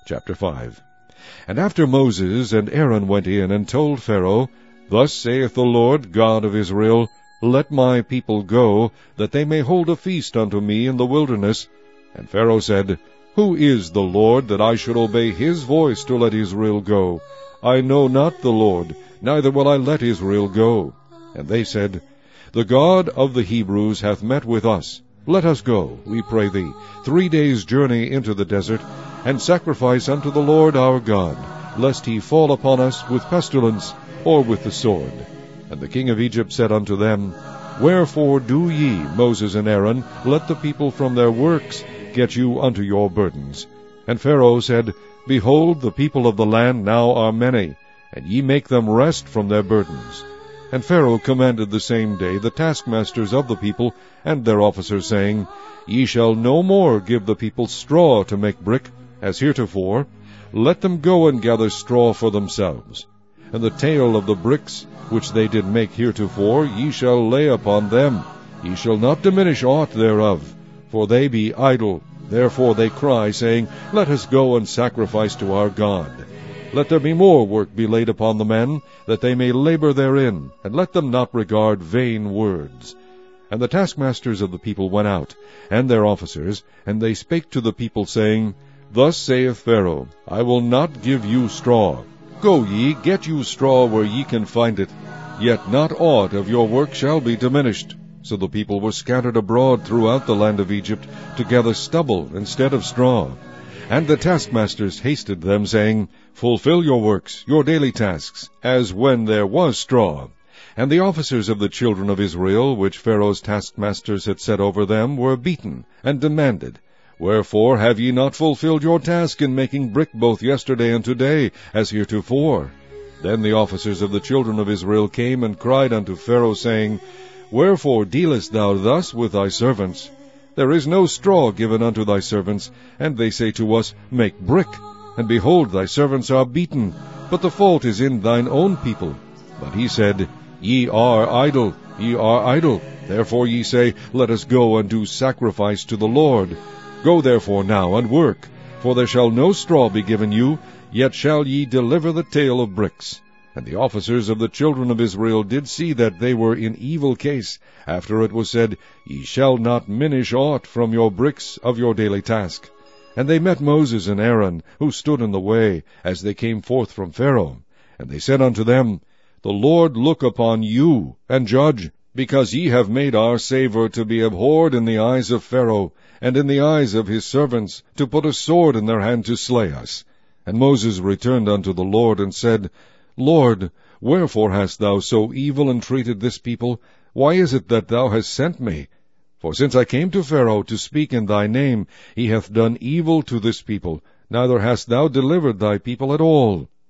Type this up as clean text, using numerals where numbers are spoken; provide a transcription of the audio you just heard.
Chapter 5. And after Moses and Aaron went in and told Pharaoh, Thus saith the Lord God of Israel, Let my people go, that they may hold a feast unto me in the wilderness. And Pharaoh said, Who is the Lord, that I should obey his voice to let Israel go? I know not the Lord, neither will I let Israel go. And they said, The God of the Hebrews hath met with us. Let us go, we pray thee, 3 days' journey into the desert, and sacrifice unto the Lord our God, lest he fall upon us with pestilence, or with the sword. And the king of Egypt said unto them, Wherefore do ye, Moses and Aaron, let the people from their works get you unto your burdens? And Pharaoh said, Behold, the people of the land now are many, and ye make them rest from their burdens. And Pharaoh commanded the same day the taskmasters of the people and their officers, saying, Ye shall no more give the people straw to make brick, as heretofore. Let them go and gather straw for themselves. And the tale of the bricks which they did make heretofore ye shall lay upon them. Ye shall not diminish aught thereof, for they be idle. Therefore they cry, saying, Let us go and sacrifice to our God. Let there be more work be laid upon the men, that they may labor therein, and let them not regard vain words. And the taskmasters of the people went out, and their officers, and they spake to the people, saying, Thus saith Pharaoh, I will not give you straw. Go ye, get you straw where ye can find it, yet not aught of your work shall be diminished. So the people were scattered abroad throughout the land of Egypt, to gather stubble instead of straw. And the taskmasters hasted them, saying, Fulfill your works, your daily tasks, as when there was straw. And the officers of the children of Israel, which Pharaoh's taskmasters had set over them, were beaten, and demanded, Wherefore have ye not fulfilled your task in making brick both yesterday and today, as heretofore? Then the officers of the children of Israel came and cried unto Pharaoh, saying, Wherefore dealest thou thus with thy servants? There is no straw given unto thy servants, and they say to us, Make brick. And behold, thy servants are beaten, but the fault is in thine own people. But he said, Ye are idle, ye are idle. Therefore ye say, Let us go and do sacrifice to the Lord. Go therefore now and work, for there shall no straw be given you, yet shall ye deliver the tale of bricks. And the officers of the children of Israel did see that they were in evil case, after it was said, Ye shall not minish aught from your bricks of your daily task. And they met Moses and Aaron, who stood in the way, as they came forth from Pharaoh. And they said unto them, The Lord look upon you, and judge, because ye have made our savour to be abhorred in the eyes of Pharaoh, and in the eyes of his servants, to put a sword in their hand to slay us. And Moses returned unto the Lord, and said, Lord, wherefore hast thou so evil entreated this people? Why is it that thou hast sent me? For since I came to Pharaoh to speak in thy name, he hath done evil to this people, neither hast thou delivered thy people at all.